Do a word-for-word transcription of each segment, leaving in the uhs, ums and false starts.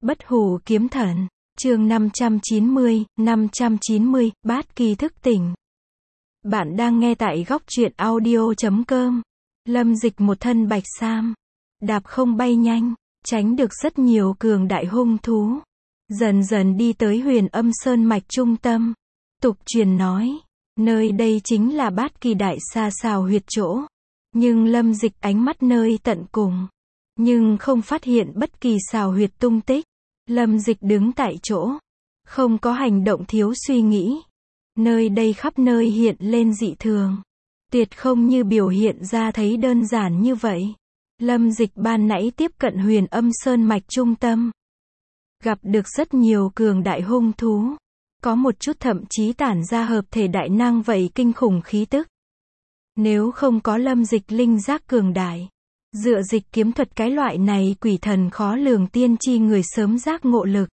Bất hủ kiếm thần, chương năm trăm chín mươi, năm trăm chín mươi, bát kỳ thức tỉnh. Bạn đang nghe tại góc truyện audio chấm com. Lâm Dịch một thân bạch sam, đạp không bay nhanh, tránh được rất nhiều cường đại hung thú. Dần dần đi tới Huyền Âm Sơn mạch trung tâm. Tục truyền nói, nơi đây chính là bát kỳ đại sa xào huyệt chỗ. Nhưng Lâm Dịch ánh mắt nơi tận cùng, nhưng không phát hiện bất kỳ xào huyệt tung tích. Lâm Dịch đứng tại chỗ, không có hành động thiếu suy nghĩ. Nơi đây khắp nơi hiện lên dị thường, tuyệt không như biểu hiện ra thấy đơn giản như vậy. Lâm Dịch ban nãy tiếp cận Huyền Âm Sơn mạch trung tâm, gặp được rất nhiều cường đại hung thú, có một chút thậm chí tản ra hợp thể đại năng vậy kinh khủng khí tức. Nếu không có Lâm Dịch linh giác cường đại, dựa dịch kiếm thuật cái loại này quỷ thần khó lường tiên tri người sớm giác ngộ lực,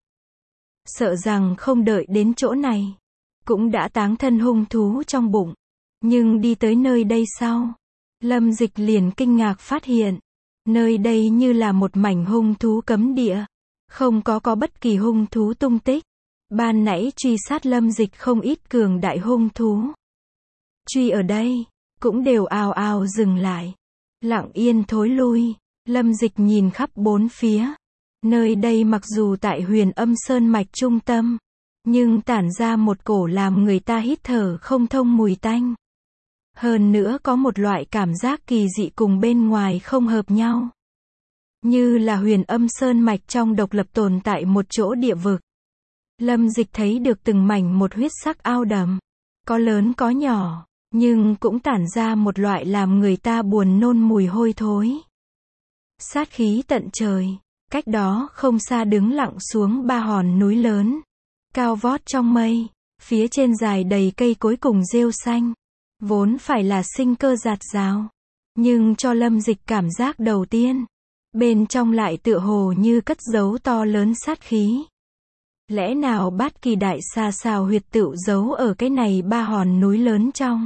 sợ rằng không đợi đến chỗ này, cũng đã táng thân hung thú trong bụng. Nhưng đi tới nơi đây sau, Lâm Dịch liền kinh ngạc phát hiện, nơi đây như là một mảnh hung thú cấm địa, không có có bất kỳ hung thú tung tích. Ban nãy truy sát Lâm Dịch không ít cường đại hung thú, truy ở đây, cũng đều ào ào dừng lại, lặng yên thối lui. Lâm Dịch nhìn khắp bốn phía. Nơi đây mặc dù tại Huyền Âm Sơn mạch trung tâm, nhưng tản ra một cổ làm người ta hít thở không thông mùi tanh. Hơn nữa có một loại cảm giác kỳ dị cùng bên ngoài không hợp nhau. Như là Huyền Âm Sơn mạch trong độc lập tồn tại một chỗ địa vực. Lâm Dịch thấy được từng mảnh một huyết sắc ao đầm, có lớn có nhỏ, nhưng cũng tản ra một loại làm người ta buồn nôn mùi hôi thối. Sát khí tận trời, cách đó không xa đứng lặng xuống ba hòn núi lớn, cao vót trong mây, phía trên dài đầy cây cối cùng rêu xanh, vốn phải là sinh cơ rạt rào, nhưng cho Lâm Dịch cảm giác đầu tiên, bên trong lại tựa hồ như cất giấu to lớn sát khí. Lẽ nào bát kỳ đại sa xào huyệt tựu giấu ở cái này ba hòn núi lớn trong?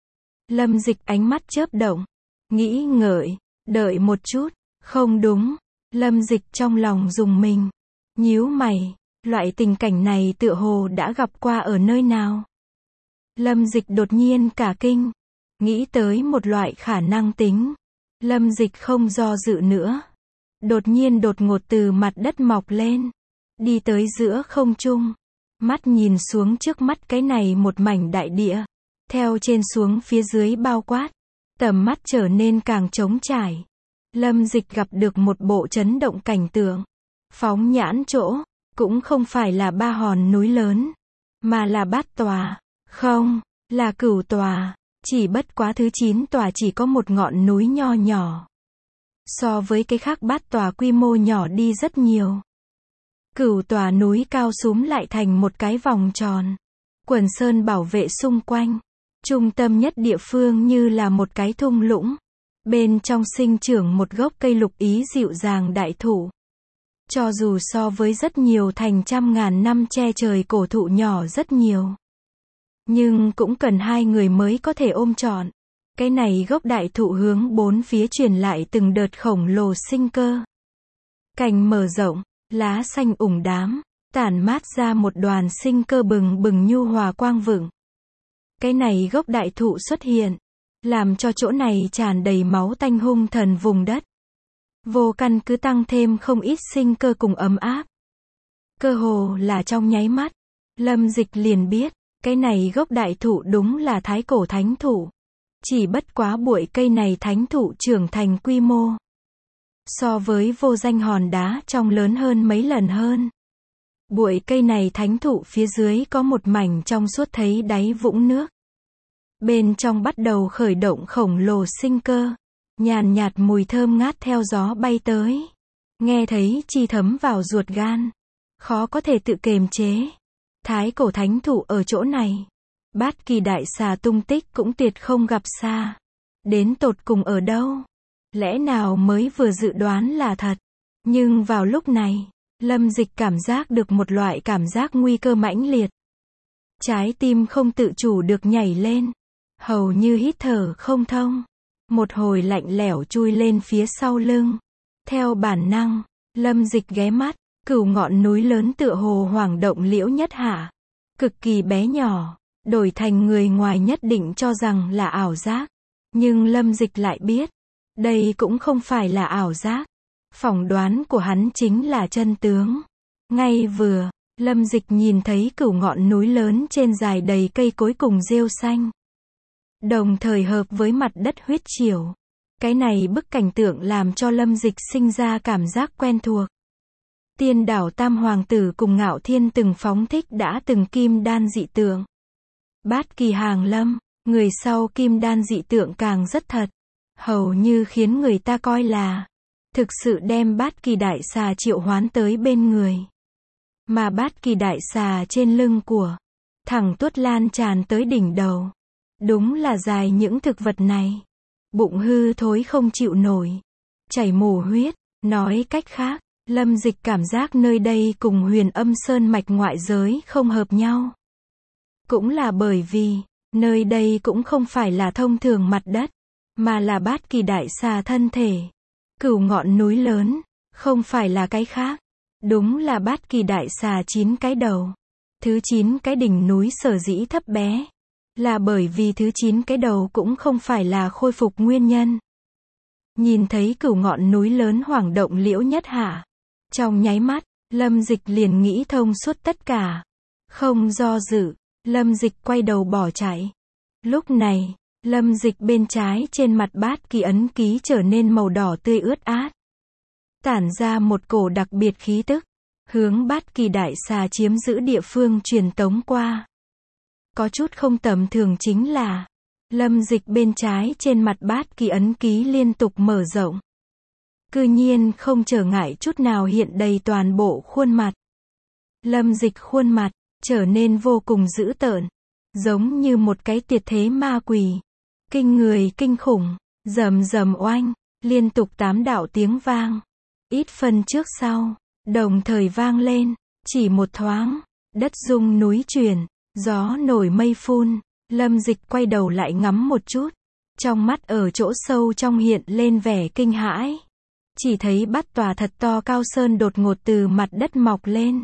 Lâm Dịch ánh mắt chớp động, nghĩ ngợi, đợi một chút, không đúng. Lâm Dịch trong lòng rùng mình, nhíu mày, loại tình cảnh này tựa hồ đã gặp qua ở nơi nào. Lâm Dịch đột nhiên cả kinh, nghĩ tới một loại khả năng tính. Lâm Dịch không do dự nữa, đột nhiên đột ngột từ mặt đất mọc lên, đi tới giữa không trung, mắt nhìn xuống trước mắt cái này một mảnh đại địa, theo trên xuống phía dưới bao quát, tầm mắt trở nên càng trống trải. Lâm Dịch gặp được một bộ chấn động cảnh tượng. Phóng nhãn chỗ, cũng không phải là ba hòn núi lớn, mà là bát tòa, không, là cửu tòa, chỉ bất quá thứ chín tòa chỉ có một ngọn núi nho nhỏ. So với cái khác bát tòa quy mô nhỏ đi rất nhiều. Cửu tòa núi cao súm lại thành một cái vòng tròn, quần sơn bảo vệ xung quanh, trung tâm nhất địa phương như là một cái thung lũng. Bên trong sinh trưởng một gốc cây lục ý dịu dàng đại thụ. Cho dù so với rất nhiều thành trăm ngàn năm che trời cổ thụ nhỏ rất nhiều, nhưng cũng cần hai người mới có thể ôm trọn. Cái này gốc đại thụ hướng bốn phía truyền lại từng đợt khổng lồ sinh cơ. Cành mở rộng, lá xanh ủng đám, tản mát ra một đoàn sinh cơ bừng bừng nhu hòa quang vựng. Cái này gốc đại thụ xuất hiện, làm cho chỗ này tràn đầy máu tanh hung thần vùng đất. Vô căn cứ tăng thêm không ít sinh cơ cùng ấm áp. Cơ hồ là trong nháy mắt, Lâm Dịch liền biết, cái này gốc đại thụ đúng là thái cổ thánh thụ. Chỉ bất quá bụi cây này thánh thụ trưởng thành quy mô, so với vô danh hòn đá trong lớn hơn mấy lần hơn. Bụi cây này thánh thụ phía dưới có một mảnh trong suốt thấy đáy vũng nước. Bên trong bắt đầu khởi động khổng lồ sinh cơ, nhàn nhạt mùi thơm ngát theo gió bay tới, nghe thấy chi thấm vào ruột gan, khó có thể tự kiềm chế. Thái cổ thánh thụ ở chỗ này, bát kỳ đại xà tung tích cũng tuyệt không gặp xa. Đến tột cùng ở đâu? Lẽ nào mới vừa dự đoán là thật? Nhưng vào lúc này, Lâm Dịch cảm giác được một loại cảm giác nguy cơ mãnh liệt. Trái tim không tự chủ được nhảy lên, hầu như hít thở không thông. Một hồi lạnh lẽo chui lên phía sau lưng. Theo bản năng, Lâm Dịch ghé mắt, Cửu ngọn núi lớn tựa hồ hoảng động Liễu Nhất Hạ. Cực kỳ bé nhỏ, đổi thành người ngoài nhất định cho rằng là ảo giác. Nhưng Lâm Dịch lại biết, đây cũng không phải là ảo giác. Phỏng đoán của hắn chính là chân tướng. Ngay vừa, Lâm Dịch nhìn thấy cửu ngọn núi lớn trên dài đầy cây cối cùng rêu xanh. Đồng thời hợp với mặt đất huyết triểu. Cái này bức cảnh tượng làm cho Lâm Dịch sinh ra cảm giác quen thuộc. Tiên đảo Tam Hoàng tử cùng Ngạo Thiên từng phóng thích đã từng kim đan dị tượng. Bát Kỳ hàng lâm, người sau kim đan dị tượng càng rất thật. Hầu như khiến người ta coi là thực sự đem Bát Kỳ đại xà triệu hoán tới bên người. Mà Bát Kỳ đại xà trên lưng của thẳng tuốt lan tràn tới đỉnh đầu. Đúng là dài những thực vật này. Bụng hư thối không chịu nổi. Chảy mồ huyết. Nói cách khác, Lâm Dịch cảm giác nơi đây cùng Huyền Âm Sơn mạch ngoại giới không hợp nhau. Cũng là bởi vì, nơi đây cũng không phải là thông thường mặt đất, mà là Bát Kỳ đại xà thân thể. Cửu ngọn núi lớn, không phải là cái khác. Đúng là Bát Kỳ đại xà chín cái đầu. Thứ chín cái đỉnh núi sở dĩ thấp bé, là bởi vì thứ chín cái đầu cũng không phải là khôi phục nguyên nhân. Nhìn thấy cửu ngọn núi lớn hoảng động Liễu Nhất Hạ. Trong nháy mắt, Lâm Dịch liền nghĩ thông suốt tất cả. Không do dự, Lâm Dịch quay đầu bỏ chạy. Lúc này, Lâm Dịch bên trái trên mặt Bát Kỳ ấn ký trở nên màu đỏ tươi ướt át. Tản ra một cổ đặc biệt khí tức. Hướng Bát Kỳ đại xà chiếm giữ địa phương truyền tống qua. Có chút không tầm thường chính là, Lâm Dịch bên trái trên mặt Bát Kỳ ấn ký liên tục mở rộng. Cư nhiên không trở ngại chút nào hiện đầy toàn bộ khuôn mặt. Lâm Dịch khuôn mặt, trở nên vô cùng dữ tợn. Giống như một cái tuyệt thế ma quỷ. Kinh người kinh khủng, rầm rầm oanh, liên tục tám đạo tiếng vang. Ít phân trước sau, đồng thời vang lên, chỉ một thoáng, đất rung núi chuyển, gió nổi mây phun. Lâm Dịch quay đầu lại ngắm một chút. Trong mắt ở chỗ sâu trong hiện lên vẻ kinh hãi. Chỉ thấy bát tòa thật to cao sơn đột ngột từ mặt đất mọc lên.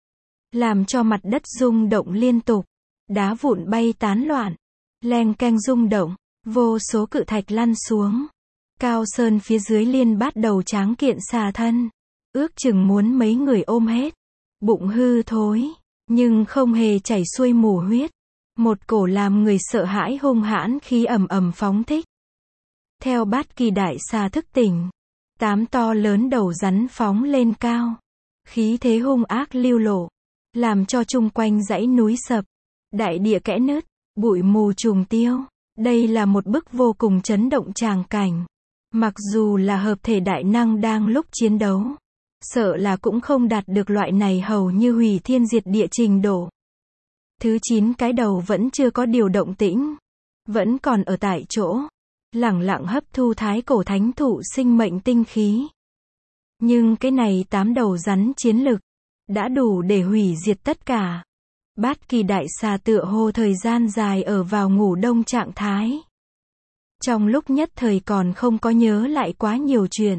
Làm cho mặt đất rung động liên tục. Đá vụn bay tán loạn. Leng keng rung động. Vô số cự thạch lăn xuống. Cao sơn phía dưới liên bát đầu tráng kiện xà thân. Ước chừng muốn mấy người ôm hết. Bụng hư thối. Nhưng không hề chảy xuôi mù huyết. Một cổ làm người sợ hãi hung hãn khí ầm ầm phóng thích. Theo Bát Kỳ đại xà thức tỉnh. Tám to lớn đầu rắn phóng lên cao. Khí thế hung ác lưu lộ. Làm cho chung quanh dãy núi sập. Đại địa kẽ nứt. Bụi mù trùng tiêu. Đây là một bức vô cùng chấn động tràng cảnh. Mặc dù là hợp thể đại năng đang lúc chiến đấu. Sợ là cũng không đạt được loại này hầu như hủy thiên diệt địa trình độ. Thứ chín cái đầu vẫn chưa có điều động tĩnh. Vẫn còn ở tại chỗ. Lẳng lặng hấp thu thái cổ thánh thụ sinh mệnh tinh khí. Nhưng cái này tám đầu rắn chiến lực. Đã đủ để hủy diệt tất cả. Bát Kỳ đại xà tựa hồ thời gian dài ở vào ngủ đông trạng thái. Trong lúc nhất thời còn không có nhớ lại quá nhiều chuyện.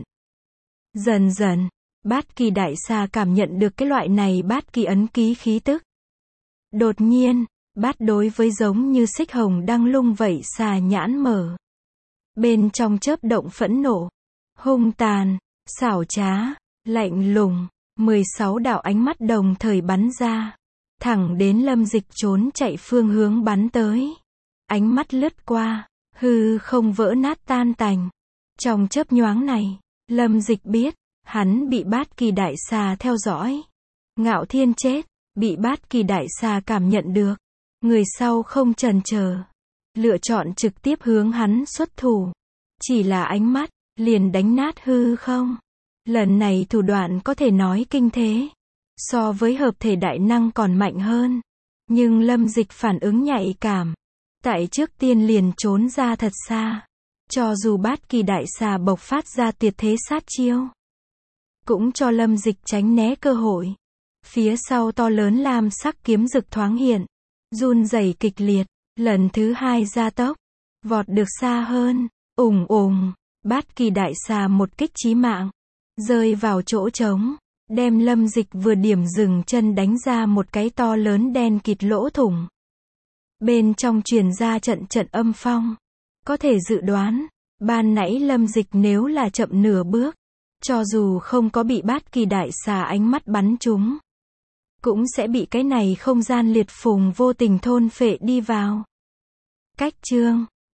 Dần dần, Bát Kỳ đại xà cảm nhận được cái loại này Bát Kỳ ấn ký khí tức. Đột nhiên, bát đối với giống như xích hồng đăng lung vậy xà nhãn mở. Bên trong chớp động phẫn nộ, hung tàn, xảo trá, lạnh lùng, mười sáu đạo ánh mắt đồng thời bắn ra. Thẳng đến Lâm Dịch trốn chạy phương hướng bắn tới. Ánh mắt lướt qua, hư không vỡ nát tan tành. Trong chớp nhoáng này, Lâm Dịch biết, hắn bị Bát Kỳ đại xà theo dõi. Ngạo Thiên chết, bị Bát Kỳ đại xà cảm nhận được. Người sau không chần chờ, lựa chọn trực tiếp hướng hắn xuất thủ. Chỉ là ánh mắt, liền đánh nát hư không. Lần này thủ đoạn có thể nói kinh thế. So với hợp thể đại năng còn mạnh hơn. Nhưng Lâm Dịch phản ứng nhạy cảm. Tại trước tiên liền trốn ra thật xa. Cho dù Bát Kỳ đại xà bộc phát ra tuyệt thế sát chiêu. Cũng cho Lâm Dịch tránh né cơ hội. Phía sau to lớn lam sắc kiếm rực thoáng hiện. Run rẩy kịch liệt. Lần thứ hai gia tốc. Vọt được xa hơn. Ùng ùng. Bát Kỳ đại xà một kích chí mạng. Rơi vào chỗ trống. Đem Lâm Dịch vừa điểm dừng chân đánh ra một cái to lớn đen kịt lỗ thủng. Bên trong truyền ra trận trận âm phong. Có thể dự đoán, ban nãy Lâm Dịch nếu là chậm nửa bước, cho dù không có bị bát kỳ đại xà ánh mắt bắn trúng, cũng sẽ bị cái này không gian liệt phùng vô tình thôn phệ đi vào. Cách chương